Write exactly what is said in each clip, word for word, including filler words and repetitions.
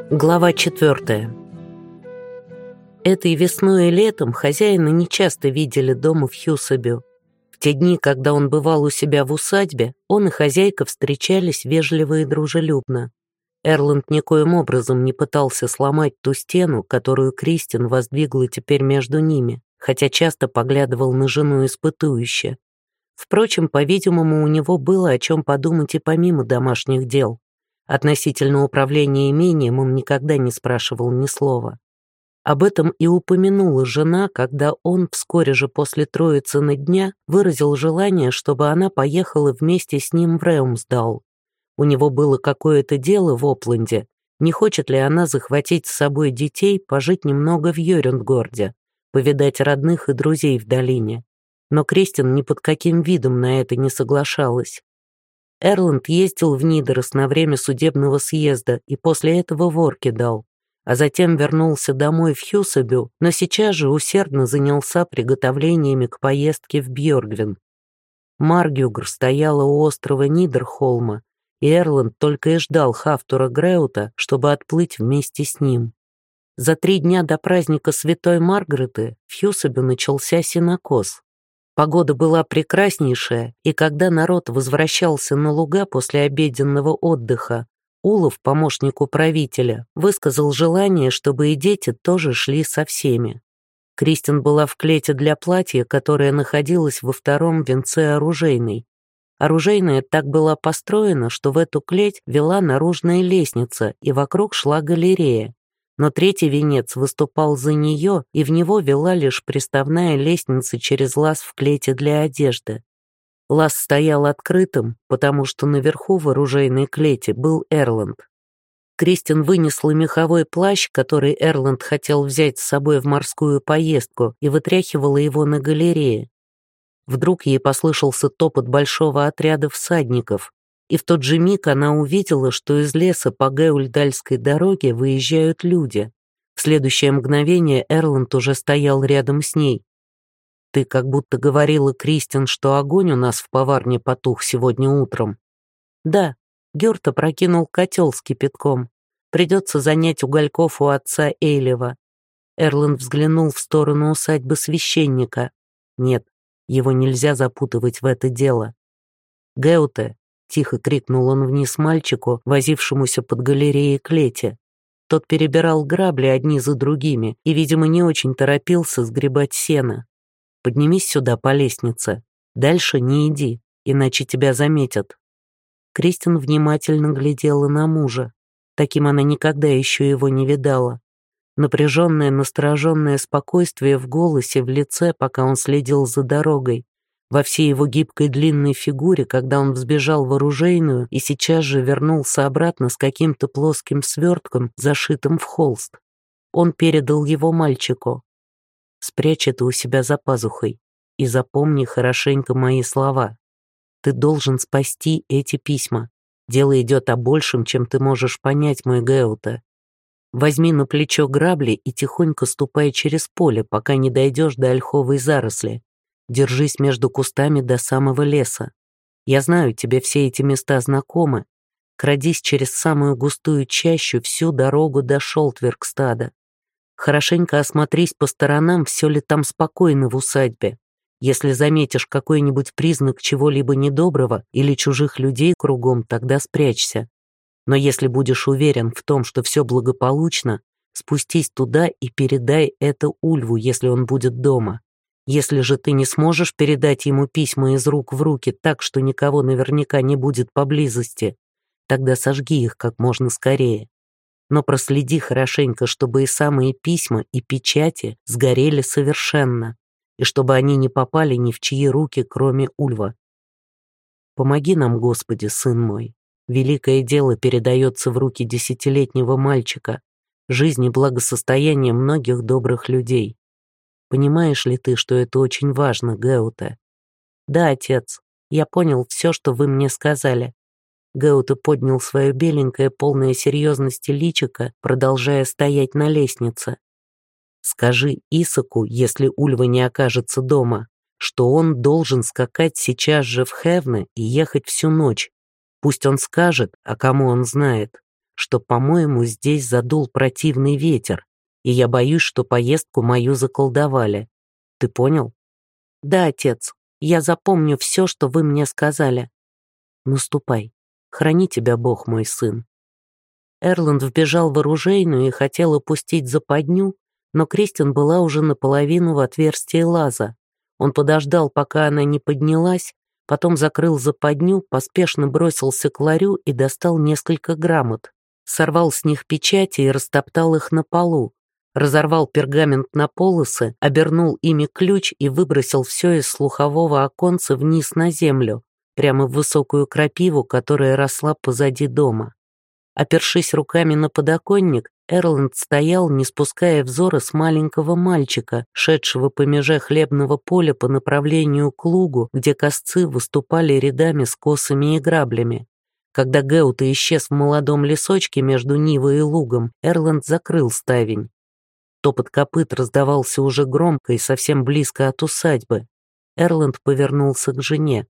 Глава четвертая. Этой весной и летом хозяина нечасто видели дома в Хьюсабю. В те дни, когда он бывал у себя в усадьбе, он и хозяйка встречались вежливо и дружелюбно. Эрланд никоим образом не пытался сломать ту стену, которую Кристин воздвигла теперь между ними, хотя часто поглядывал на жену испытующе. Впрочем, по-видимому, у него было о чем подумать и помимо домашних дел. Относительно управления имением он никогда не спрашивал ни слова. Об этом и упомянула жена, когда он вскоре же после Троицына дня выразил желание, чтобы она поехала вместе с ним в Реумсдал. У него было какое-то дело в Опленде, не хочет ли она захватить с собой детей, пожить немного в Йорюнгорде, повидать родных и друзей в долине. Но Кристин ни под каким видом на это не соглашалась. Эрланд ездил в Нидерос на время судебного съезда и после этого в Оркидал, а затем вернулся домой в Хьюсабю, но сейчас же усердно занялся приготовлениями к поездке в Бьоргвин. Маргюгр стояла у острова Нидерхолма, и Эрланд только и ждал Хафтура Греута, чтобы отплыть вместе с ним. За три дня до праздника Святой Маргареты в Хьюсабю начался сенокос. Погода была прекраснейшая, и когда народ возвращался на луга после обеденного отдыха, Улов, помощник управителя, высказал желание, чтобы и дети тоже шли со всеми. Кристин была в клете для платья, которое находилось во втором венце оружейной. Оружейная так была построена, что в эту клеть вела наружная лестница, и вокруг шла галерея. Но третий венец выступал за нее, и в него вела лишь приставная лестница через лаз в клете для одежды. Лаз стоял открытым, потому что наверху в оружейной клете был Эрланд. Кристин вынесла меховой плащ, который Эрланд хотел взять с собой в морскую поездку, и вытряхивала его на галерее. Вдруг ей послышался топот большого отряда всадников, и в тот же миг она увидела, что из леса по Геульдальской дороге выезжают люди. В следующее мгновение Эрланд уже стоял рядом с ней. «Ты как будто говорила, Кристин, что огонь у нас в поварне потух сегодня утром». «Да, Гёрт опрокинул котел с кипятком. Придется занять угольков у отца Эйлева». Эрланд взглянул в сторону усадьбы священника. «Нет, его нельзя запутывать в это дело». «Геуте!» — тихо крикнул он вниз мальчику, возившемуся под галереей клети. Тот перебирал грабли одни за другими и, видимо, не очень торопился сгребать сено. «Поднимись сюда по лестнице. Дальше не иди, иначе тебя заметят». Кристин внимательно глядела на мужа. Таким она никогда еще его не видала. Напряженное, настороженное спокойствие в голосе, в лице, пока он следил за дорогой, во всей его гибкой длинной фигуре, когда он взбежал в оружейную и сейчас же вернулся обратно с каким-то плоским свертком, зашитым в холст. Он передал его мальчику. «Спрячь это у себя за пазухой и запомни хорошенько мои слова. Ты должен спасти эти письма. Дело идет о большем, чем ты можешь понять, мой Геуте. Возьми на плечо грабли и тихонько ступай через поле, пока не дойдешь до ольховой заросли. Держись между кустами до самого леса. Я знаю, тебе все эти места знакомы. Крадись через самую густую чащу всю дорогу до Шолтверкстада. Хорошенько осмотрись по сторонам, все ли там спокойно в усадьбе. Если заметишь какой-нибудь признак чего-либо недоброго или чужих людей кругом, тогда спрячься. Но если будешь уверен в том, что все благополучно, спустись туда и передай это Ульву, если он будет дома. Если же ты не сможешь передать ему письма из рук в руки так, что никого наверняка не будет поблизости, тогда сожги их как можно скорее. Но проследи хорошенько, чтобы и самые письма, и печати сгорели совершенно, и чтобы они не попали ни в чьи руки, кроме Ульва. Помоги нам, Господи, сын мой. Великое дело передается в руки десятилетнего мальчика, жизнь и благосостояние многих добрых людей. Понимаешь ли ты, что это очень важно, Геуте?» «Да, отец, я понял все, что вы мне сказали». Геуте поднял свое беленькое, полное серьезности личико, продолжая стоять на лестнице. «Скажи Исаку, если Ульва не окажется дома, что он должен скакать сейчас же в Хевне и ехать всю ночь. Пусть он скажет, а кому он знает, что, по-моему, здесь задул противный ветер, и я боюсь, что поездку мою заколдовали. Ты понял? Да, отец, я запомню все, что вы мне сказали. Ну, ступай. Храни тебя Бог, мой сын. Эрланд вбежал в оружейную и хотел опустить западню, но Кристин была уже наполовину в отверстии лаза. Он подождал, пока она не поднялась, потом закрыл западню, поспешно бросился к ларю и достал несколько грамот. Сорвал с них печати и растоптал их на полу. Разорвал пергамент на полосы, обернул ими ключ и выбросил все из слухового оконца вниз на землю, прямо в высокую крапиву, которая росла позади дома. Опершись руками на подоконник, Эрланд стоял, не спуская взора с маленького мальчика, шедшего по меже хлебного поля по направлению к лугу, где косцы выступали рядами с косами и граблями. Когда Геута исчез в молодом лесочке между Нивой и лугом, Эрланд закрыл ставень. Топот копыт раздавался уже громко и совсем близко от усадьбы. Эрланд повернулся к жене.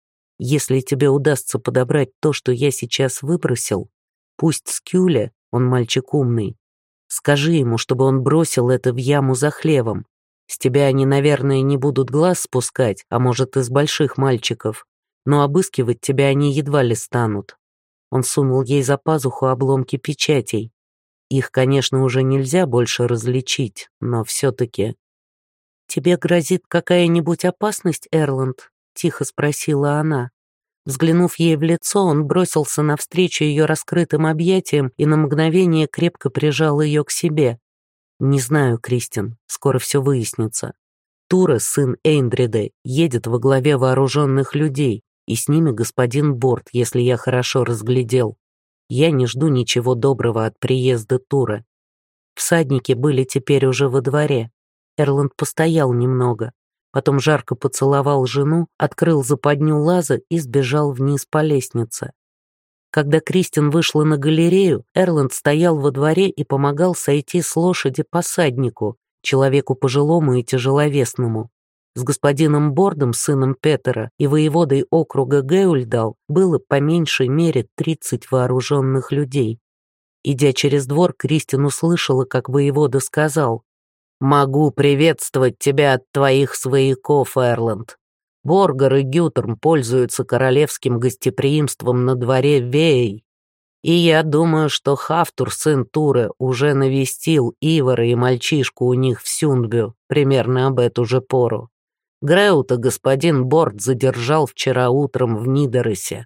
«Если тебе удастся подобрать то, что я сейчас выбросил, пусть Скюля, он мальчик умный, скажи ему, чтобы он бросил это в яму за хлевом. С тебя они, наверное, не будут глаз спускать, а может, из больших мальчиков, но обыскивать тебя они едва ли станут». Он сунул ей за пазуху обломки печатей. Их, конечно, уже нельзя больше различить, но все-таки... «Тебе грозит какая-нибудь опасность, Эрланд?» — тихо спросила она. Взглянув ей в лицо, он бросился навстречу ее раскрытым объятиям и на мгновение крепко прижал ее к себе. «Не знаю, Кристин, скоро все выяснится. Туре, сын Эйндрида, едет во главе вооруженных людей, и с ними господин Борт, если я хорошо разглядел. Я не жду ничего доброго от приезда Туре». Всадники были теперь уже во дворе. Эрланд постоял немного, потом жарко поцеловал жену, открыл западню лаза и сбежал вниз по лестнице. Когда Кристин вышла на галерею, Эрланд стоял во дворе и помогал сойти с лошади посаднику, человеку пожилому и тяжеловесному. С господином Бордом, сыном Петера, и воеводой округа Геульдал было по меньшей мере тридцать вооруженных людей. Идя через двор, Кристин услышала, как воевода сказал: «Могу приветствовать тебя от твоих свояков, Эрланд. Боргар и Гютерм пользуются королевским гостеприимством на дворе Вей. И я думаю, что Хафтур, сын Туре, уже навестил Ивара и мальчишку у них в Сюндбю примерно об эту же пору. Греута господин Борд задержал вчера утром в Нидересе.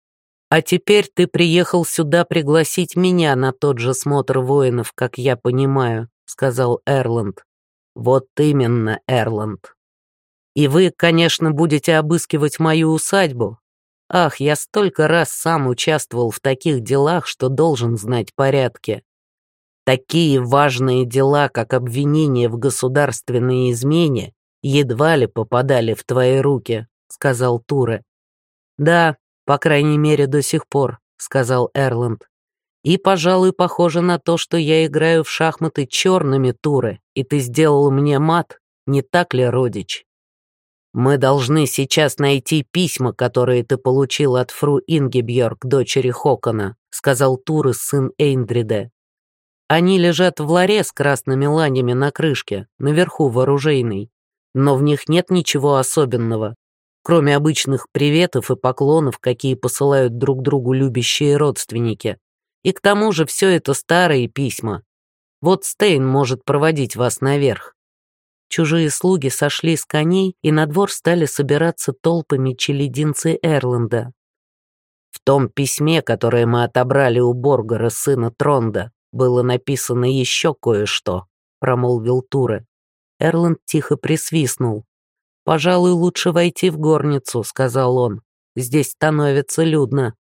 А теперь ты приехал сюда пригласить меня на тот же смотр воинов, как я понимаю», — сказал Эрланд. «Вот именно, Эрланд. И вы, конечно, будете обыскивать мою усадьбу. Ах, я столько раз сам участвовал в таких делах, что должен знать порядки. Такие важные дела, как обвинение в государственной измене, едва ли попадали в твои руки», — сказал Туре. «Да, по крайней мере, до сих пор», — сказал Эрланд. «И, пожалуй, похоже на то, что я играю в шахматы черными, Туре, и ты сделал мне мат, не так ли, родич? Мы должны сейчас найти письма, которые ты получил от фру Ингибьорг, дочери Хокона», — сказал Туре, сын Эйндрида. «Они лежат в ларе с красными ланями на крышке, наверху в оружейной, но в них нет ничего особенного, кроме обычных приветов и поклонов, какие посылают друг другу любящие родственники. И к тому же все это старые письма. Вот Стейн может проводить вас наверх». Чужие слуги сошли с коней, и на двор стали собираться толпами челядинцы Эрланда. «В том письме, которое мы отобрали у Боргара, сына Тронда, было написано еще кое-что», — промолвил Туре. Эрланд тихо присвистнул. «Пожалуй, лучше войти в горницу», — сказал он. «Здесь становится людно».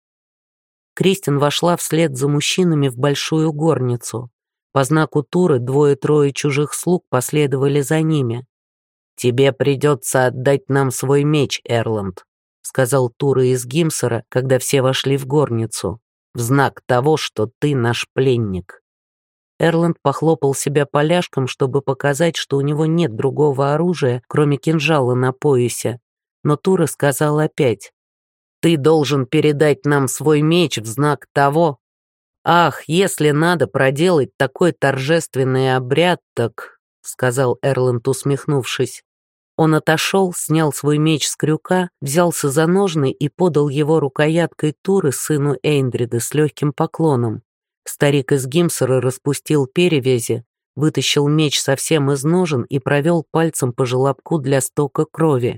Кристин вошла вслед за мужчинами в большую горницу. По знаку Туры двое-трое чужих слуг последовали за ними. «Тебе придется отдать нам свой меч, Эрланд», — сказал Туре из Гимсера, когда все вошли в горницу, «в знак того, что ты наш пленник». Эрланд похлопал себя поляшком, чтобы показать, что у него нет другого оружия, кроме кинжала на поясе. Но Туре сказал опять: «Ты должен передать нам свой меч в знак того...» «Ах, если надо проделать такой торжественный обряд, так...» — сказал Эрланд, усмехнувшись. Он отошел, снял свой меч с крюка, взялся за ножны и подал его рукояткой Туры сыну Эйндрида с легким поклоном. Старик из Гимсера распустил перевязи, вытащил меч совсем из ножен и провел пальцем по желобку для стока крови.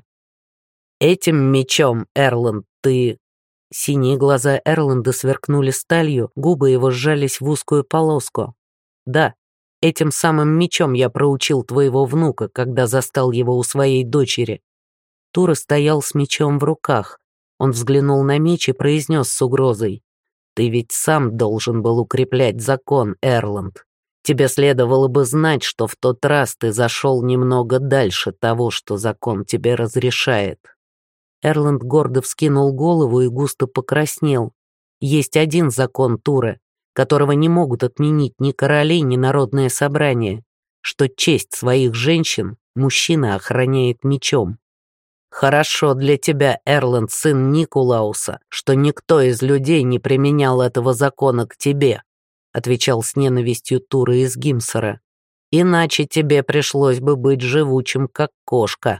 «Этим мечом, Эрланд, ты...» Синие глаза Эрланда сверкнули сталью, губы его сжались в узкую полоску. «Да, этим самым мечом я проучил твоего внука, когда застал его у своей дочери». Тура стоял с мечом в руках. Он взглянул на меч и произнес с угрозой: «Ты ведь сам должен был укреплять закон, Эрланд. Тебе следовало бы знать, что в тот раз ты зашел немного дальше того, что закон тебе разрешает». Эрланд гордо вскинул голову и густо покраснел. Есть один закон Туры, которого не могут отменить ни короли, ни народное собрание, что честь своих женщин мужчина охраняет мечом. Хорошо для тебя, Эрланд, сын Никулауса, что никто из людей не применял этого закона к тебе, отвечал с ненавистью Тура из Гимсера. Иначе тебе пришлось бы быть живучим, как кошка.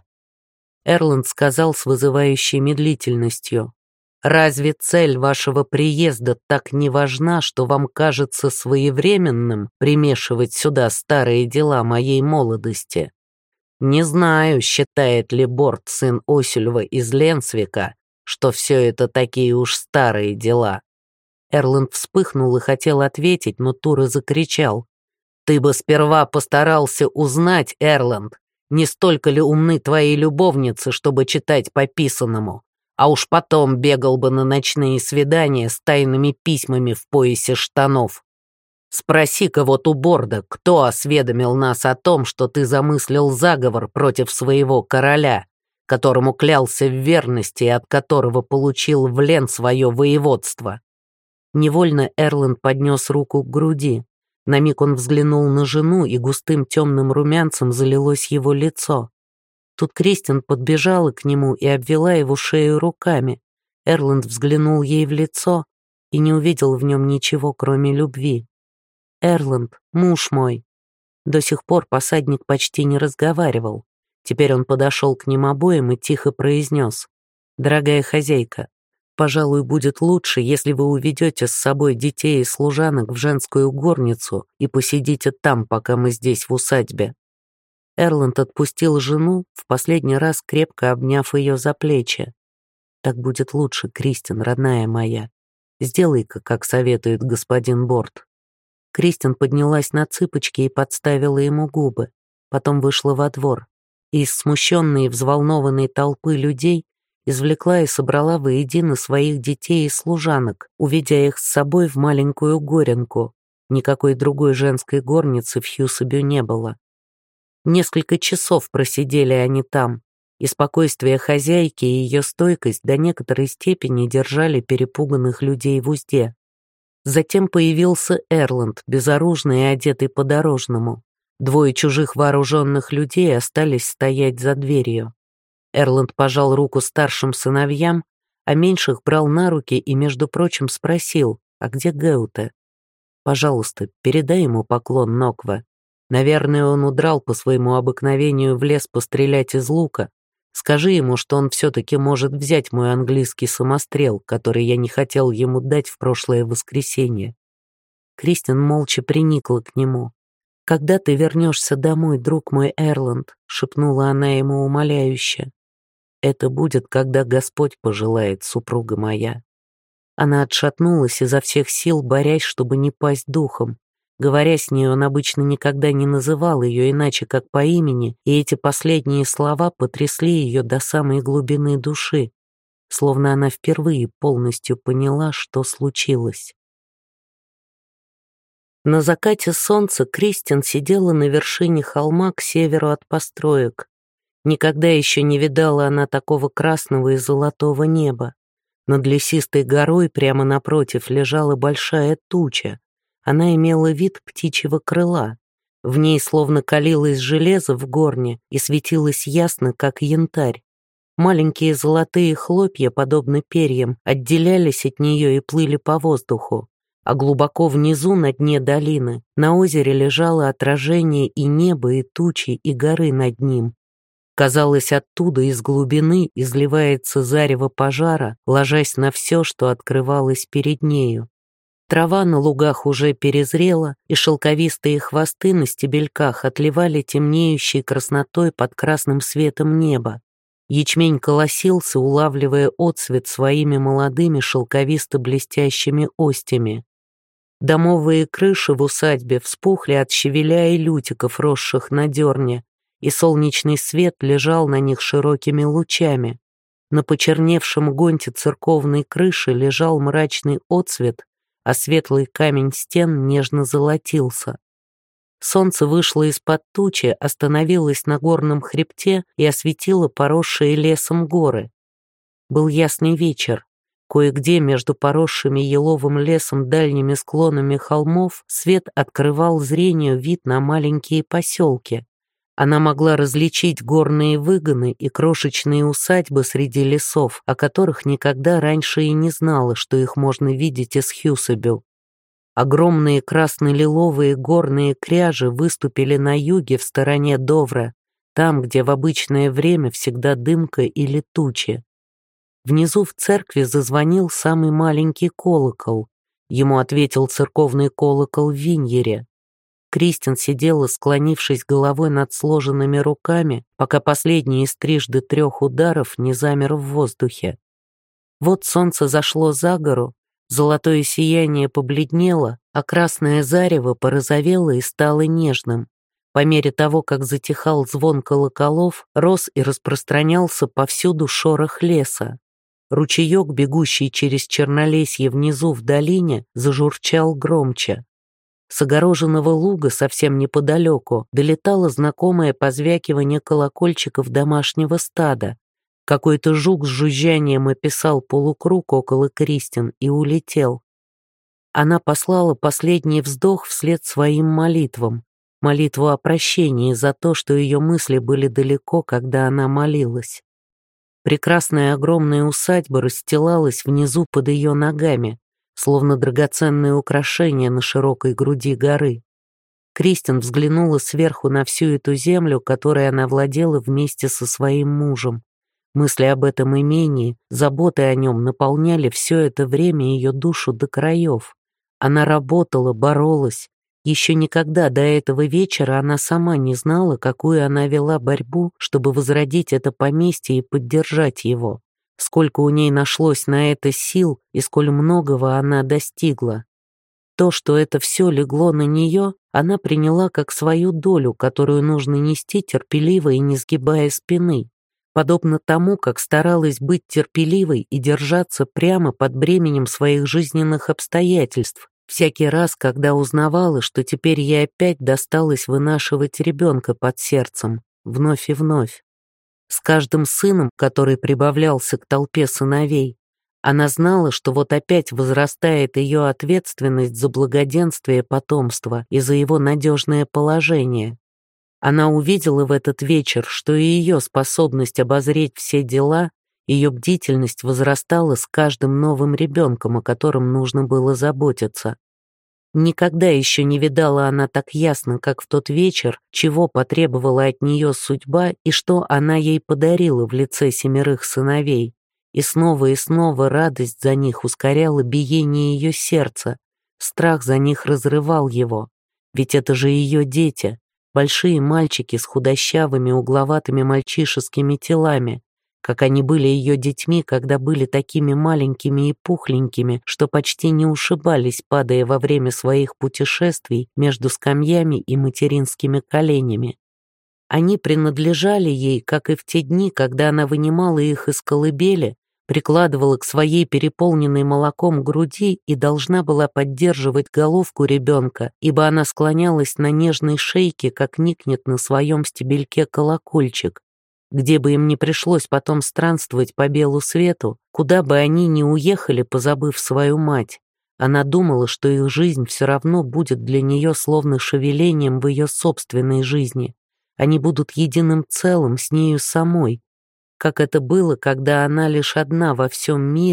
Эрланд сказал с вызывающей медлительностью: «Разве цель вашего приезда так не важна, что вам кажется своевременным примешивать сюда старые дела моей молодости? Не знаю, считает ли Борт, сын Осельва из Ленсвика, что все это такие уж старые дела». Эрланд вспыхнул и хотел ответить, но Тура закричал: «Ты бы сперва постарался узнать, Эрланд, не столько ли умны твои любовницы, чтобы читать по писанному, а уж потом бегал бы на ночные свидания с тайными письмами в поясе штанов. Спроси-ка вот у Борда, кто осведомил нас о том, что ты замыслил заговор против своего короля, которому клялся в верности и от которого получил в лен свое воеводство». Невольно Эрланд поднес руку к груди. На миг он взглянул на жену, и густым темным румянцем залилось его лицо. Тут Кристин подбежала к нему и обвела его шею руками. Эрланд взглянул ей в лицо и не увидел в нем ничего, кроме любви. «Эрланд, муж мой». До сих пор посадник почти не разговаривал. Теперь он подошел к ним обоим и тихо произнес: «Дорогая хозяйка, пожалуй, будет лучше, если вы уведете с собой детей и служанок в женскую горницу и посидите там, пока мы здесь в усадьбе». Эрланд отпустил жену, в последний раз крепко обняв ее за плечи. «Так будет лучше, Кристин, родная моя. Сделай-ка, как советует господин Борт». Кристин поднялась на цыпочки и подставила ему губы, потом вышла во двор, и из смущенной и взволнованной толпы людей извлекла и собрала воедино своих детей и служанок, уведя их с собой в маленькую горенку. Никакой другой женской горницы в Хьюсабю не было. Несколько часов просидели они там, и спокойствие хозяйки и ее стойкость до некоторой степени держали перепуганных людей в узде. Затем появился Эрланд, безоружный и одетый по-дорожному. Двое чужих вооруженных людей остались стоять за дверью. Эрланд пожал руку старшим сыновьям, а меньших брал на руки и, между прочим, спросил: «А где Геуте? Пожалуйста, передай ему поклон, Ноква. Наверное, он удрал по своему обыкновению в лес пострелять из лука. Скажи ему, что он все-таки может взять мой английский самострел, который я не хотел ему дать в прошлое воскресенье». Кристин молча приникла к нему. «Когда ты вернешься домой, друг мой Эрланд?» — шепнула она ему умоляюще. «Это будет, когда Господь пожелает, супруга моя». Она отшатнулась изо всех сил, борясь, чтобы не пасть духом. Говоря с ней, он обычно никогда не называл ее иначе, как по имени, и эти последние слова потрясли ее до самой глубины души, словно она впервые полностью поняла, что случилось. На закате солнца Кристин сидела на вершине холма к северу от построек. Никогда еще не видала она такого красного и золотого неба. Над лесистой горой прямо напротив лежала большая туча. Она имела вид птичьего крыла. В ней словно калилось железо в горне и светилось ясно, как янтарь. Маленькие золотые хлопья, подобно перьям, отделялись от нее и плыли по воздуху. а глубоко внизу, на дне долины, на озере лежало отражение и неба, и тучи, и горы над ним. Казалось, оттуда, из глубины, изливается зарево пожара, ложась на все, что открывалось перед нею. Трава на лугах уже перезрела, и шелковистые хвосты на стебельках отливали темнеющей краснотой под красным светом неба. Ячмень колосился, улавливая отсвет своими молодыми шелковисто-блестящими остями. Домовые крыши в усадьбе вспухли от щавеля и лютиков, росших на дерне, и солнечный свет лежал на них широкими лучами. На почерневшем гонте церковной крыши лежал мрачный отсвет, а светлый камень стен нежно золотился. Солнце вышло из-под тучи, остановилось на горном хребте и осветило поросшие лесом горы. Был ясный вечер. Кое-где между поросшими еловым лесом дальними склонами холмов свет открывал зрению вид на маленькие поселки. Она могла различить горные выгоны и крошечные усадьбы среди лесов, о которых никогда раньше и не знала, что их можно видеть из Хьюсабю. Огромные красно-лиловые горные кряжи выступили на юге в стороне Довра, там, где в обычное время всегда дымка или тучи. Внизу в церкви зазвонил самый маленький колокол. Ему ответил церковный колокол в Виньере. Кристин сидела, склонившись головой над сложенными руками, пока последний из трижды трех ударов не замер в воздухе. Вот солнце зашло за гору, золотое сияние побледнело, а красное зарево порозовело и стало нежным. По мере того, как затихал звон колоколов, рос и распространялся повсюду шорох леса. Ручеек, бегущий через чернолесье внизу в долине, зажурчал громче. С огороженного луга совсем неподалеку долетало знакомое позвякивание колокольчиков домашнего стада. Какой-то жук с жужжанием описал полукруг около Кристин и улетел. Она послала последний вздох вслед своим молитвам, молитву о прощении за то, что ее мысли были далеко, когда она молилась. Прекрасная огромная усадьба расстилалась внизу под ее ногами, словно драгоценное украшение на широкой груди горы. Кристин взглянула сверху на всю эту землю, которой она владела вместе со своим мужем. Мысли об этом имении, заботы о нем наполняли все это время ее душу до краев. Она работала, боролась. Еще никогда до этого вечера она сама не знала, какую она вела борьбу, чтобы возродить это поместье и поддержать его. Сколько у ней нашлось на это сил и сколь многого она достигла. То, что это все легло на нее, она приняла как свою долю, которую нужно нести терпеливо и не сгибая спины, подобно тому, как старалась быть терпеливой и держаться прямо под бременем своих жизненных обстоятельств, всякий раз, когда узнавала, что теперь ей опять досталось вынашивать ребенка под сердцем, вновь и вновь. С каждым сыном, который прибавлялся к толпе сыновей, она знала, что вот опять возрастает ее ответственность за благоденствие потомства и за его надежное положение. Она увидела в этот вечер, что и ее способность обозреть все дела, ее бдительность возрастала с каждым новым ребенком, о котором нужно было заботиться. Никогда еще не видала она так ясно, как в тот вечер, чего потребовала от нее судьба и что она ей подарила в лице семерых сыновей. И снова и снова радость за них ускоряла биение ее сердца, страх за них разрывал его. Ведь это же ее дети, большие мальчики с худощавыми угловатыми мальчишескими телами, как они были ее детьми, когда были такими маленькими и пухленькими, что почти не ушибались, падая во время своих путешествий между скамьями и материнскими коленями. Они принадлежали ей, как и в те дни, когда она вынимала их из колыбели, прикладывала к своей переполненной молоком груди и должна была поддерживать головку ребенка, ибо она склонялась на нежной шейке, как никнет на своем стебельке колокольчик. Где бы им ни пришлось потом странствовать по белу свету, куда бы они ни уехали, позабыв свою мать, она думала, что их жизнь все равно будет для нее словно шевелением в ее собственной жизни. Они будут единым целым с нею самой, как это было, когда она лишь одна во всем мире,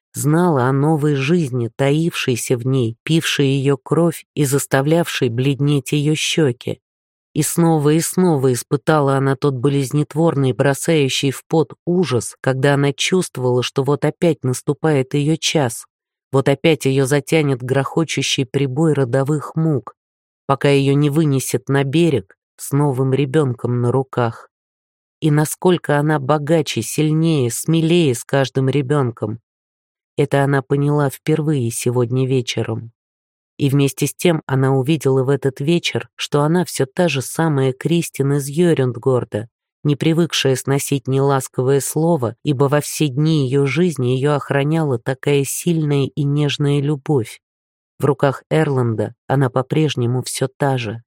знала о новой жизни, таившейся в ней, пившей ее кровь и заставлявшей бледнеть ее щеки. И снова и снова испытала она тот болезнетворный, бросающий в пот ужас, когда она чувствовала, что вот опять наступает ее час, вот опять ее затянет грохочущий прибой родовых мук, пока ее не вынесет на берег с новым ребенком на руках. И насколько она богаче, сильнее, смелее с каждым ребенком. Это она поняла впервые сегодня вечером. И вместе с тем она увидела в этот вечер, что она все та же самая Кристин из Йорюндгорда, не привыкшая сносить неласковое слово, ибо во все дни ее жизни ее охраняла такая сильная и нежная любовь. В руках Эрланда она по-прежнему все та же.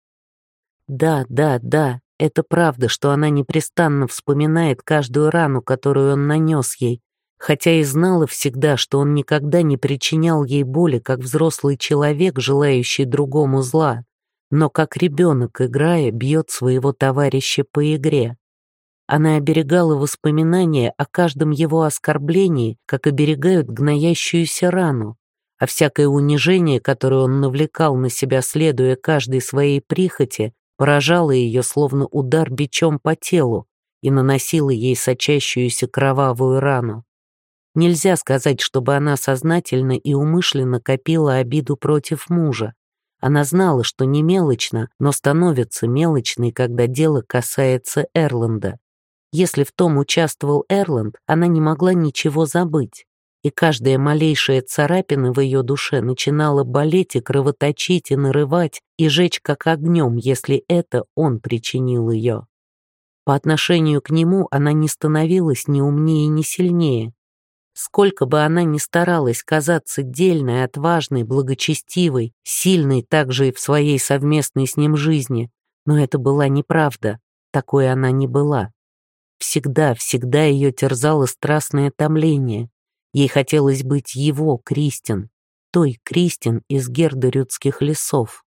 Да, да, да, это правда, что она непрестанно вспоминает каждую рану, которую он нанес ей, хотя и знала всегда, что он никогда не причинял ей боли, как взрослый человек, желающий другому зла, но как ребенок, играя, бьет своего товарища по игре. Она оберегала воспоминания о каждом его оскорблении, как оберегают гноящуюся рану, а всякое унижение, которое он навлекал на себя, следуя каждой своей прихоти, поражало ее, словно удар бичом по телу, и наносило ей сочащуюся кровавую рану. Нельзя сказать, чтобы она сознательно и умышленно копила обиду против мужа. Она знала, что не мелочно, но становится мелочной, когда дело касается Эрланда. Если в том участвовал Эрланд, она не могла ничего забыть, и каждая малейшая царапина в ее душе начинала болеть и кровоточить, и нарывать, и жечь как огнем, если это он причинил ее. По отношению к нему она не становилась ни умнее, ни сильнее. Сколько бы она ни старалась казаться дельной, отважной, благочестивой, сильной также и в своей совместной с ним жизни, но это была неправда, такой она не была. Всегда, всегда ее терзало страстное томление. Ей хотелось быть его, Кристин, той Кристин из гердерюдских лесов.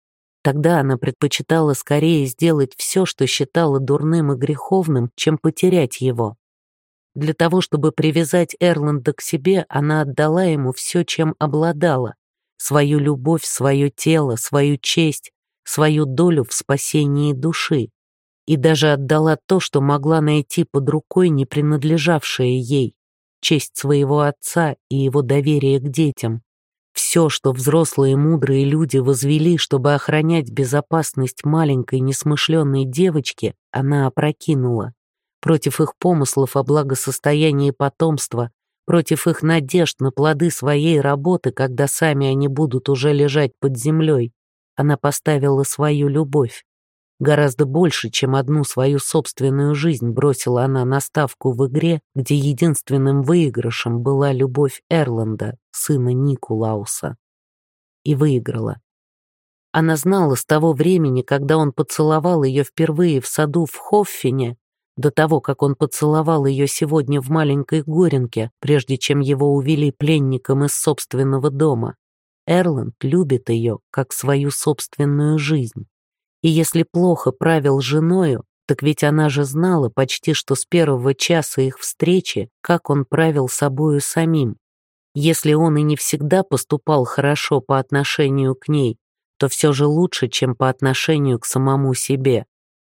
Тогда она предпочитала скорее сделать все, что считала дурным и греховным, чем потерять его. Для того, чтобы привязать Эрланда к себе, она отдала ему все, чем обладала: свою любовь, свое тело, свою честь, свою долю в спасении души. И даже отдала то, что могла найти под рукой, не принадлежавшее ей: честь своего отца и его доверие к детям. Все, что взрослые мудрые люди возвели, чтобы охранять безопасность маленькой несмышленной девочки, она опрокинула. Против их помыслов о благосостоянии потомства, против их надежд на плоды своей работы, когда сами они будут уже лежать под землей, она поставила свою любовь. Гораздо больше, чем одну свою собственную жизнь, бросила она на ставку в игре, где единственным выигрышем была любовь Эрланда, сына Никулауса. И выиграла. Она знала с того времени, когда он поцеловал ее впервые в саду в Хоффене, до того, как он поцеловал ее сегодня в маленькой Горенке, прежде чем его увели пленником из собственного дома. Эрланд любит ее, как свою собственную жизнь. И если плохо правил женою, так ведь она же знала почти что с первого часа их встречи, как он правил собою самим. Если он и не всегда поступал хорошо по отношению к ней, то все же лучше, чем по отношению к самому себе.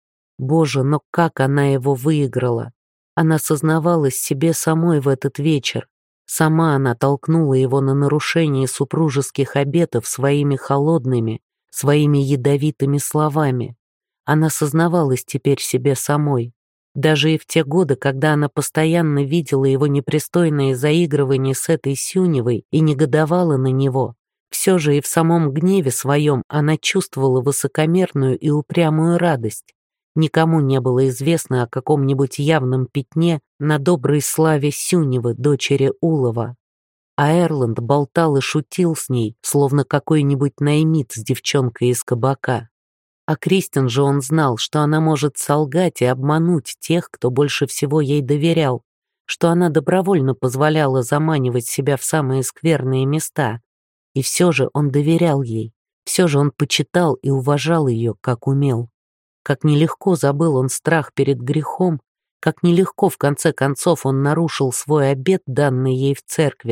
Боже, но как она его выиграла! Она сознавалась себе самой в этот вечер. Сама она толкнула его на нарушение супружеских обетов своими холодными, своими ядовитыми словами. Она сознавалась теперь себе самой. Даже и в те годы, когда она постоянно видела его непристойные заигрывания с этой Сюневой и негодовала на него, все же и в самом гневе своем она чувствовала высокомерную и упрямую радость. Никому не было известно о каком-нибудь явном пятне на доброй славе Сюневы, дочери Улова. А Эрланд болтал и шутил с ней, словно какой-нибудь наймит с девчонкой из кабака. А Кристин же он знал, что она может солгать и обмануть тех, кто больше всего ей доверял, что она добровольно позволяла заманивать себя в самые скверные места. И все же он доверял ей, все же он почитал и уважал ее, как умел. Как нелегко забыл он страх перед грехом, как нелегко в конце концов он нарушил свой обет, данный ей в церкви,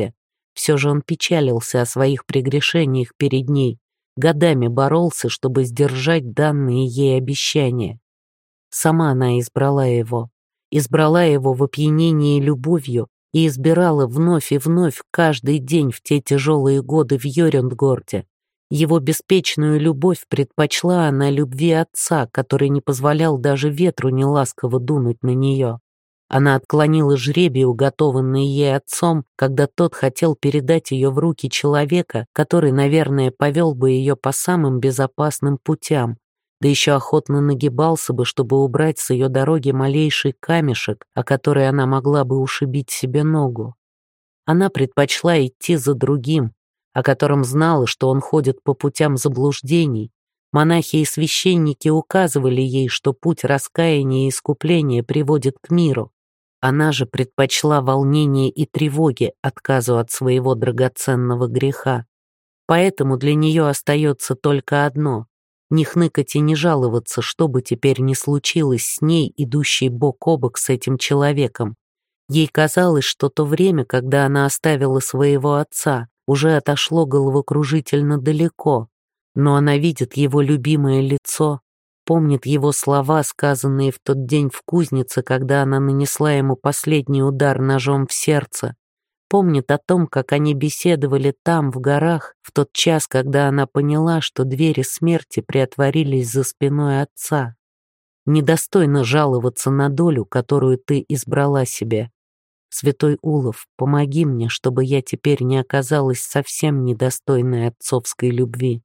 Все же он печалился о своих прегрешениях перед ней, годами боролся, чтобы сдержать данные ей обещания. Сама она избрала его, избрала его в опьянении любовью и избирала вновь и вновь каждый день в те тяжелые годы в Йорюндгорде. Его беспечную любовь предпочла она любви отца, который не позволял даже ветру неласково дунуть на нее. Она отклонила жребий, уготованный ей отцом, когда тот хотел передать ее в руки человека, который, наверное, повел бы ее по самым безопасным путям, да еще охотно нагибался бы, чтобы убрать с ее дороги малейший камешек, о который она могла бы ушибить себе ногу. Она предпочла идти за другим, о котором знала, что он ходит по путям заблуждений. Монахи и священники указывали ей, что путь раскаяния и искупления приводит к миру. Она же предпочла волнение и тревоги отказу от своего драгоценного греха. Поэтому для нее остается только одно — не хныкать и не жаловаться, что бы теперь ни случилось с ней, идущей бок о бок с этим человеком. Ей казалось, что то время, когда она оставила своего отца, уже отошло головокружительно далеко, но она видит его любимое лицо, помнит его слова, сказанные в тот день в кузнице, когда она нанесла ему последний удар ножом в сердце, помнит о том, как они беседовали там, в горах, в тот час, когда она поняла, что двери смерти приотворились за спиной отца. Недостойно жаловаться на долю, которую ты избрала себе. Святой Улов, помоги мне, чтобы я теперь не оказалась совсем недостойной отцовской любви.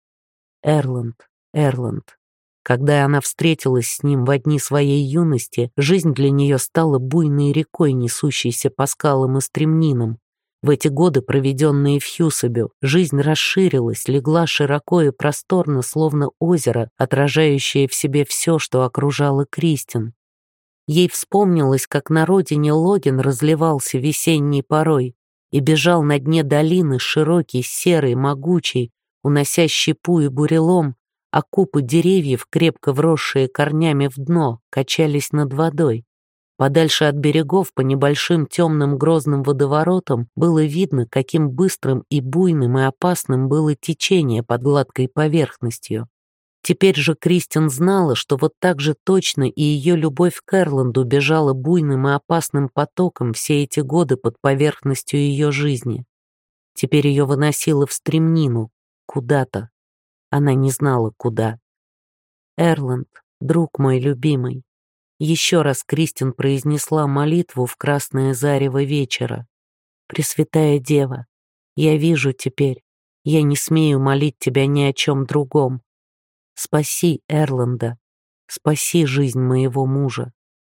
Эрланд, Эрланд. Когда она встретилась с ним в дни своей юности, жизнь для нее стала буйной рекой, несущейся по скалам и стремнинам. В эти годы, проведенные в Хьюсабю, жизнь расширилась, легла широко и просторно, словно озеро, отражающее в себе все, что окружало Кристин. Ей вспомнилось, как на родине Логин разливался весенней порой и бежал на дне долины широкий, серый, могучий, унося щепу и бурелом, а купы деревьев, крепко вросшие корнями в дно, качались над водой. Подальше от берегов, по небольшим темным грозным водоворотам, было видно, каким быстрым и буйным и опасным было течение под гладкой поверхностью. Теперь же Кристин знала, что вот так же точно и ее любовь к Эрланду бежала буйным и опасным потоком все эти годы под поверхностью ее жизни. Теперь ее выносило в стремнину, куда-то. Она не знала, куда. «Эрланд, друг мой любимый». Еще раз Кристин произнесла молитву в красное зарево вечера. «Пресвятая Дева, я вижу теперь, я не смею молить тебя ни о чем другом. Спаси Эрланда, спаси жизнь моего мужа».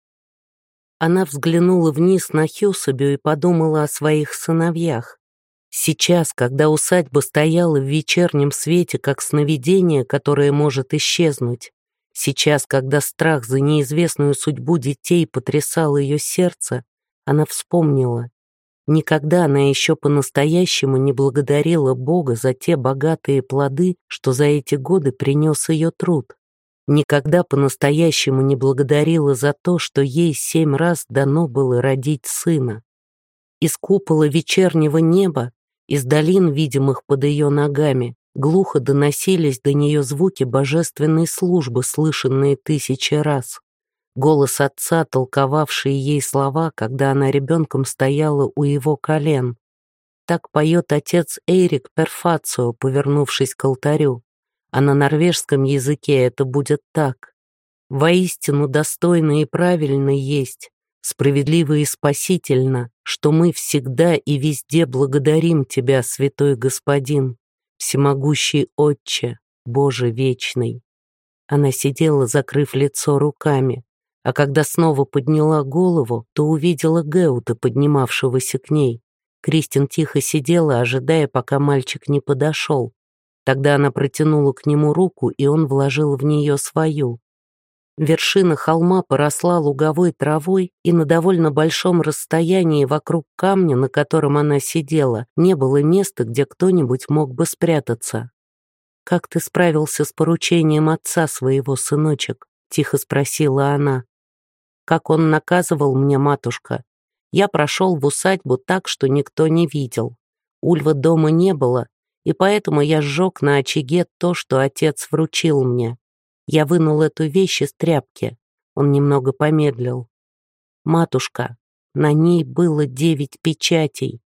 Она взглянула вниз на Хьюсабю и подумала о своих сыновьях. Сейчас, когда усадьба стояла в вечернем свете, как сновидение, которое может исчезнуть, сейчас, когда страх за неизвестную судьбу детей потрясал ее сердце, она вспомнила. Никогда она еще по-настоящему не благодарила Бога за те богатые плоды, что за эти годы принес ее труд. Никогда по-настоящему не благодарила за то, что ей семь раз дано было родить сына. Из купола вечернего неба, из долин, видимых под ее ногами, глухо доносились до нее звуки божественной службы, слышанные тысячи раз. Голос отца, толковавший ей слова, когда она ребенком стояла у его колен. Так поет отец Эйрик Перфацио, повернувшись к алтарю. А на норвежском языке это будет так. «Воистину достойно и правильно есть, справедливо и спасительно, что мы всегда и везде благодарим Тебя, святой Господин, всемогущий Отче, Боже вечный». Она сидела, закрыв лицо руками, а когда снова подняла голову, то увидела Геута, поднимавшегося к ней. Кристин тихо сидела, ожидая, пока мальчик не подошел. Тогда она протянула к нему руку, и он вложил в нее свою. Вершина холма поросла луговой травой, и на довольно большом расстоянии вокруг камня, на котором она сидела, не было места, где кто-нибудь мог бы спрятаться. «Как ты справился с поручением отца своего, сыночек?» — тихо спросила она. «Как он наказывал мне, матушка? Я прошел в усадьбу так, что никто не видел. Ульва дома не было, и поэтому я сжег на очаге то, что отец вручил мне. Я вынул эту вещь из тряпки. Он немного помедлил. Матушка, на ней было девять печатей.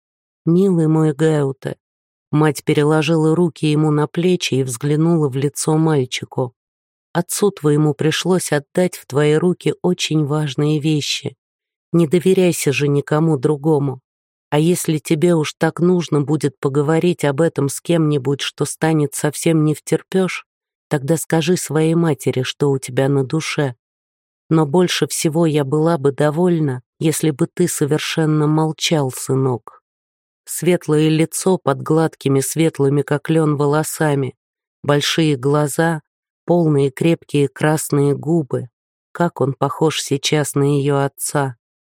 Милый мой Гауте. Мать переложила руки ему на плечи и взглянула в лицо мальчику. Отцу твоему пришлось отдать в твои руки очень важные вещи. Не доверяйся же никому другому. А если тебе уж так нужно будет поговорить об этом с кем-нибудь, что станет совсем не втерпешь, тогда скажи своей матери, что у тебя на душе. Но больше всего я была бы довольна, если бы ты совершенно молчал, сынок. Светлое лицо под гладкими светлыми, как лен, волосами, большие глаза, полные крепкие красные губы. Как он похож сейчас на ее отца.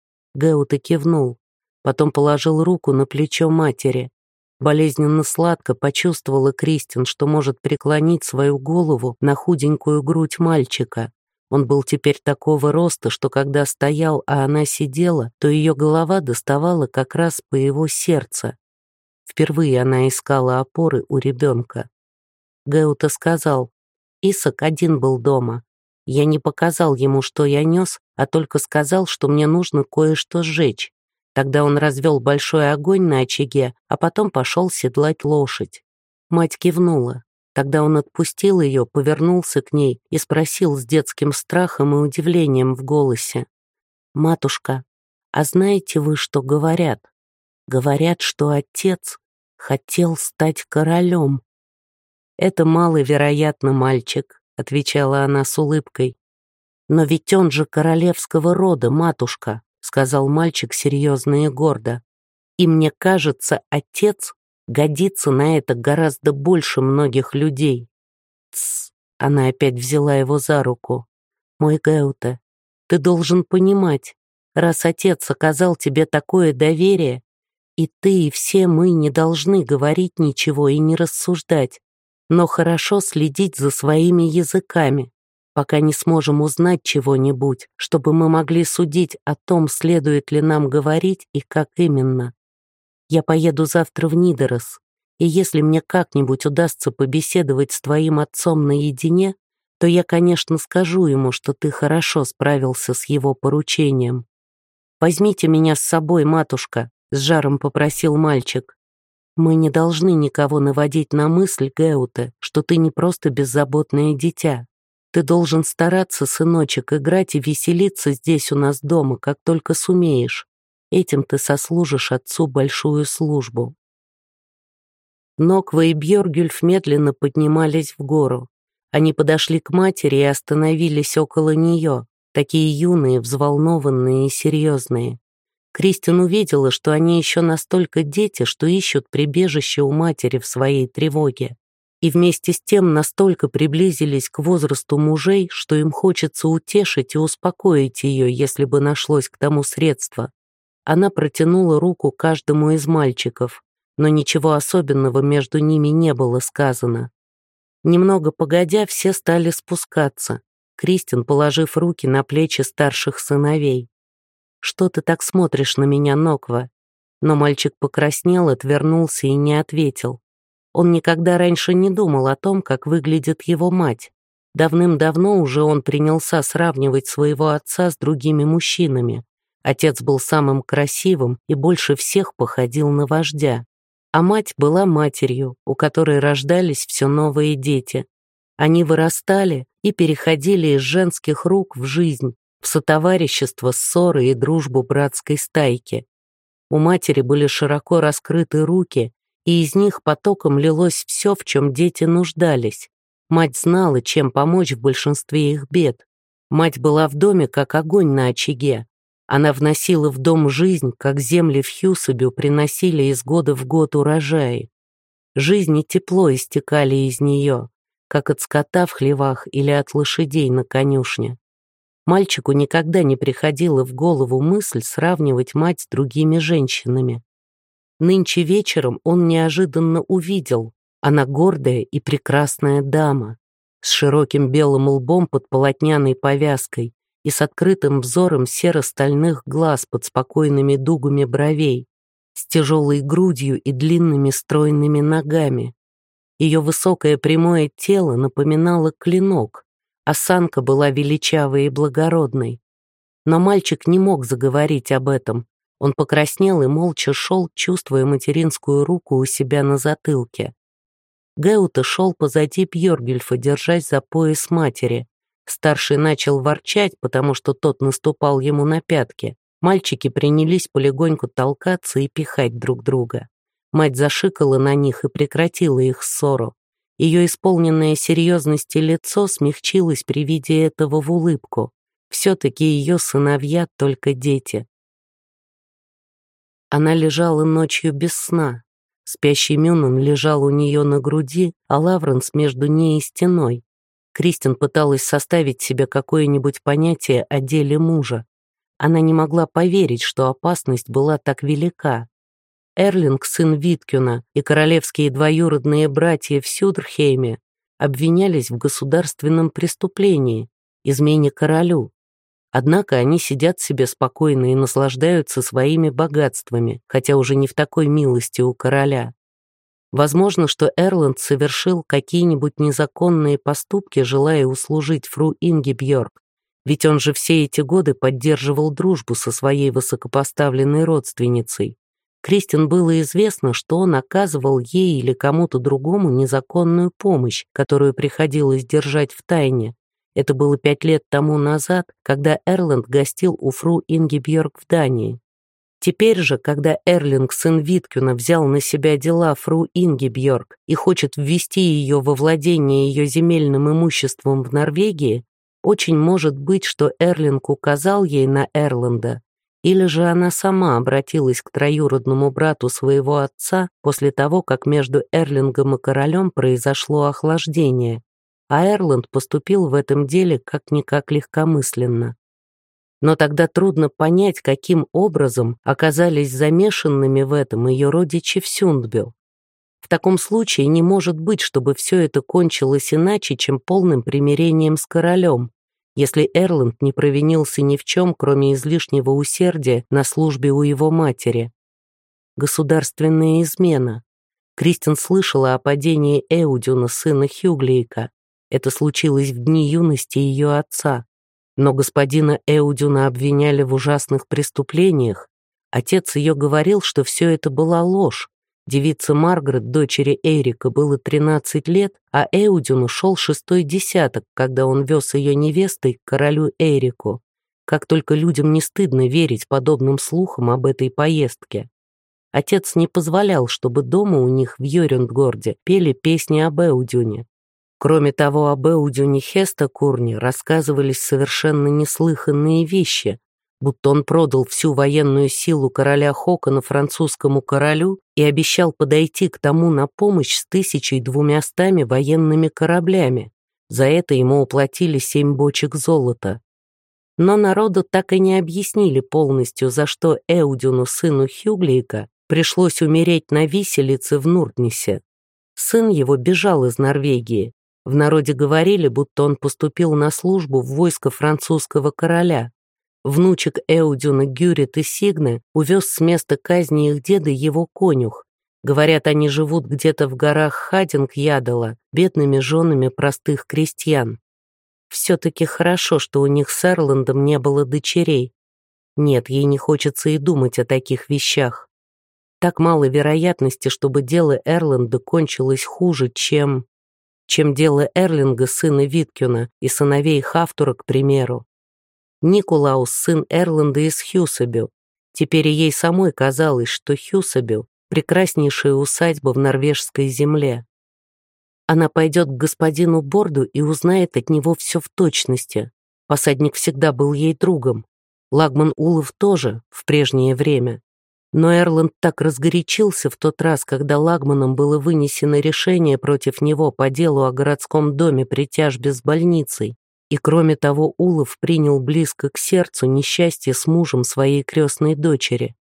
Гауте кивнул, потом положил руку на плечо матери. Болезненно сладко почувствовала Кристин, что может преклонить свою голову на худенькую грудь мальчика. Он был теперь такого роста, что когда стоял, а она сидела, то ее голова доставала как раз по его сердцу. Впервые она искала опоры у ребенка. Гауте сказал, «Исак один был дома. Я не показал ему, что я нес, а только сказал, что мне нужно кое-что сжечь. Тогда он развел большой огонь на очаге, а потом пошел седлать лошадь». Мать кивнула. Тогда он отпустил ее, повернулся к ней и спросил с детским страхом и удивлением в голосе. «Матушка, а знаете вы, что говорят? Говорят, что отец хотел стать королем». «Это маловероятно, мальчик», — отвечала она с улыбкой. «Но ведь он же королевского рода, матушка», — сказал мальчик серьезно и гордо. «И мне кажется, отец годится на это гораздо больше многих людей». «Тсс», — она опять взяла его за руку. «Мой Гауте, ты должен понимать, раз отец оказал тебе такое доверие, и ты, и все мы не должны говорить ничего и не рассуждать, но хорошо следить за своими языками, пока не сможем узнать чего-нибудь, чтобы мы могли судить о том, следует ли нам говорить и как именно. Я поеду завтра в Нидерос, и если мне как-нибудь удастся побеседовать с твоим отцом наедине, то я, конечно, скажу ему, что ты хорошо справился с его поручением. «Возьмите меня с собой, матушка», — с жаром попросил мальчик. «Мы не должны никого наводить на мысль, Гауте, что ты не просто беззаботное дитя. Ты должен стараться, сыночек, играть и веселиться здесь у нас дома, как только сумеешь. Этим ты сослужишь отцу большую службу». Ноква и Бьоргюльф медленно поднимались в гору. Они подошли к матери и остановились около нее, такие юные, взволнованные и серьезные. Кристин увидела, что они еще настолько дети, что ищут прибежище у матери в своей тревоге. И вместе с тем настолько приблизились к возрасту мужей, что им хочется утешить и успокоить ее, если бы нашлось к тому средство. Она протянула руку каждому из мальчиков, но ничего особенного между ними не было сказано. Немного погодя, все стали спускаться, Кристин положив руки на плечи старших сыновей. «Что ты так смотришь на меня, Ноква?» Но мальчик покраснел, отвернулся и не ответил. Он никогда раньше не думал о том, как выглядит его мать. Давным-давно уже он принялся сравнивать своего отца с другими мужчинами. Отец был самым красивым и больше всех походил на вождя. А мать была матерью, у которой рождались все новые дети. Они вырастали и переходили из женских рук в жизнь, в сотоварищество, ссоры и дружбу братской стайки. У матери были широко раскрыты руки, и из них потоком лилось все, в чем дети нуждались. Мать знала, чем помочь в большинстве их бед. Мать была в доме, как огонь на очаге. Она вносила в дом жизнь, как земли в Хьюсабю приносили из года в год урожаи. Жизнь и тепло истекали из нее, как от скота в хлевах или от лошадей на конюшне. Мальчику никогда не приходила в голову мысль сравнивать мать с другими женщинами. Нынче вечером он неожиданно увидел, она гордая и прекрасная дама, с широким белым лбом под полотняной повязкой и с открытым взором серо-стальных глаз под спокойными дугами бровей, с тяжелой грудью и длинными стройными ногами. Ее высокое прямое тело напоминало клинок, осанка была величавой и благородной. Но мальчик не мог заговорить об этом. Он покраснел и молча шел, чувствуя материнскую руку у себя на затылке. Геута шел позади Бьоргюльфа, держась за пояс матери. Старший начал ворчать, потому что тот наступал ему на пятки. Мальчики принялись полегоньку толкаться и пихать друг друга. Мать зашикала на них и прекратила их ссору. Ее исполненное серьезности лицо смягчилось при виде этого в улыбку. Все-таки ее сыновья только дети. Она лежала ночью без сна. Спящий Мюнен лежал у нее на груди, а Лавренс между ней и стеной. Кристин пыталась составить себе какое-нибудь понятие о деле мужа. Она не могла поверить, что опасность была так велика. Эрлинг, сын Виткюна, и королевские двоюродные братья в Сюдерхейме обвинялись в государственном преступлении, измене королю. Однако они сидят себе спокойно и наслаждаются своими богатствами, хотя уже не в такой милости у короля. Возможно, что Эрланд совершил какие-нибудь незаконные поступки, желая услужить фру Ингибьорг, ведь он же все эти годы поддерживал дружбу со своей высокопоставленной родственницей. Кристин было известно, что он оказывал ей или кому-то другому незаконную помощь, которую приходилось держать в тайне. Это было пять лет тому назад, когда Эрланд гостил у фру Ингибьорг в Дании. Теперь же, когда Эрлинг, сын Виткюна, взял на себя дела фру Ингибьорг и хочет ввести ее во владение ее земельным имуществом в Норвегии, очень может быть, что Эрлинг указал ей на Эрланда, или же она сама обратилась к троюродному брату своего отца после того, как между Эрлингом и королем произошло охлаждение, а Эрланд поступил в этом деле как-никак легкомысленно. Но тогда трудно понять, каким образом оказались замешанными в этом ее родичи в Сюндбю. В таком случае не может быть, чтобы все это кончилось иначе, чем полным примирением с королем, если Эрланд не провинился ни в чем, кроме излишнего усердия на службе у его матери. Государственная измена. Кристин слышала о падении Эудюна, сына Хюглейка. Это случилось в дни юности ее отца. Но господина Эудюна обвиняли в ужасных преступлениях. Отец ее говорил, что все это была ложь. Девице Маргарет, дочери Эрика, было тринадцать лет, а Эудюну шел шестой десяток, когда он вез ее невестой к королю Эрику. Как только людям не стыдно верить подобным слухам об этой поездке. Отец не позволял, чтобы дома у них в Йорюндгорде пели песни об Эудюне. Кроме того, об Эудюне Хестакурне рассказывались совершенно неслыханные вещи, будто он продал всю военную силу короля Хокона французскому королю и обещал подойти к тому на помощь с тысячей двумястами военными кораблями. За это ему уплатили семь бочек золота. Но народу так и не объяснили полностью, за что Эудюну, сыну Хюглейка, пришлось умереть на виселице в Нуртнисе. Сын его бежал из Норвегии. В народе говорили, будто он поступил на службу в войско французского короля. Внучек Эудюна Гюрит и Сигне увез с места казни их деда его конюх. Говорят, они живут где-то в горах Хадинг-Ядала, бедными женами простых крестьян. Все-таки хорошо, что у них с Эрландом не было дочерей. Нет, ей не хочется и думать о таких вещах. Так мало вероятности, чтобы дело Эрланда кончилось хуже, чем... чем дело Эрлинга, сына Виткюна, и сыновей Хафтура, к примеру. Николаус, сын Эрланда из Хьюсабю. Теперь и ей самой казалось, что Хьюсабю — прекраснейшая усадьба в норвежской земле. Она пойдет к господину Борду и узнает от него все в точности. Посадник всегда был ей другом. Лагман Улов тоже, в прежнее время. Но Эрланд так разгорячился в тот раз, когда Лагманом было вынесено решение против него по делу о городском доме при тяжбе с больницей. И кроме того, Улов принял близко к сердцу несчастье с мужем своей крестной дочери.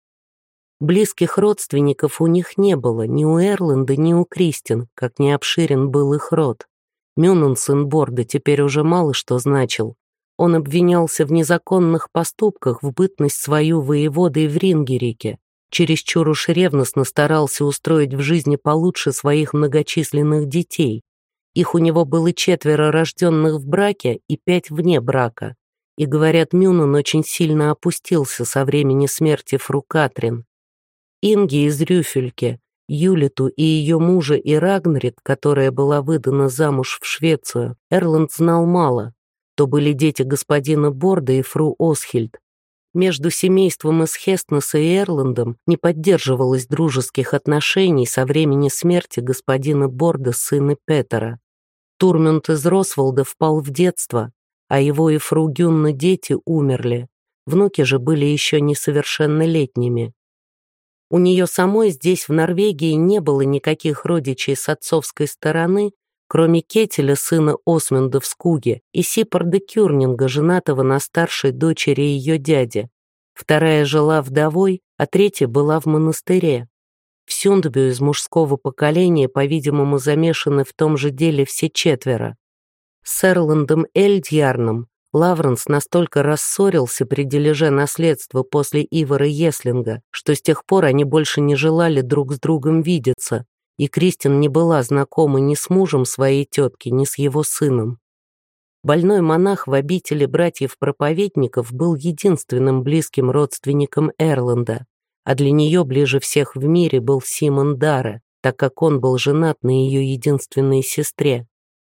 Близких родственников у них не было, ни у Эрланда, ни у Кристин, как не обширен был их род. Мюнен, сын Борда, теперь уже мало что значил. Он обвинялся в незаконных поступках в бытность свою воеводой в Рингерике. чересчур уж ревностно старался устроить в жизни получше своих многочисленных детей. Их у него было четверо рожденных в браке и пять вне брака. И, говорят, Мюнун очень сильно опустился со времени смерти фру Катрин. Инги из Рюфельке, Юлиту и ее мужа и Рагнрид, которая была выдана замуж в Швецию, Эрланд знал мало. То были дети господина Борда и фру Осхильд. Между семейством из Хестнеса и Эрландом не поддерживалось дружеских отношений со времени смерти господина Борда, сына Петера. Турмюнд из Росвалда впал в детство, а его и фру Гюнна дети умерли. Внуки же были еще несовершеннолетними. У нее самой здесь, в Норвегии, не было никаких родичей с отцовской стороны, кроме Кетеля, сына Осмунда в Скуге, и Сипарда Кюрнинга, женатого на старшей дочери ее дяди. Вторая жила вдовой, а третья была в монастыре. В Сюндбю из мужского поколения, по-видимому, замешаны в том же деле все четверо. С Эрландом Эльдьярном Лавренс настолько рассорился при дележе наследства после Ивара Еслинга, что с тех пор они больше не желали друг с другом видеться, и Кристин не была знакома ни с мужем своей тетки, ни с его сыном. Больной монах в обители братьев-проповедников был единственным близким родственником Эрланда, а для нее ближе всех в мире был Симон Даре, так как он был женат на ее единственной сестре.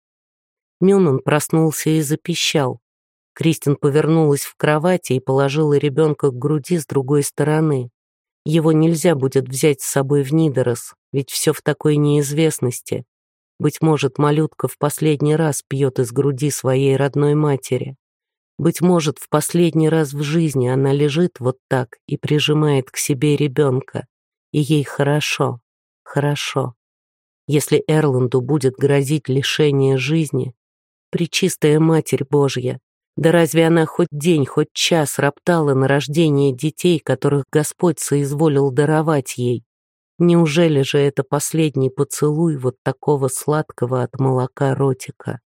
Мюнун проснулся и запищал. Кристин повернулась в кровати и положила ребенка к груди с другой стороны. Его нельзя будет взять с собой в Нидерос, ведь все в такой неизвестности. Быть может, малютка в последний раз пьет из груди своей родной матери. Быть может, в последний раз в жизни она лежит вот так и прижимает к себе ребенка. И ей хорошо, хорошо. Если Эрланду будет грозить лишение жизни, Пречистая Матерь Божья, да разве она хоть день, хоть час роптала на рождение детей, которых Господь соизволил даровать ей? Неужели же это последний поцелуй вот такого сладкого от молока ротика?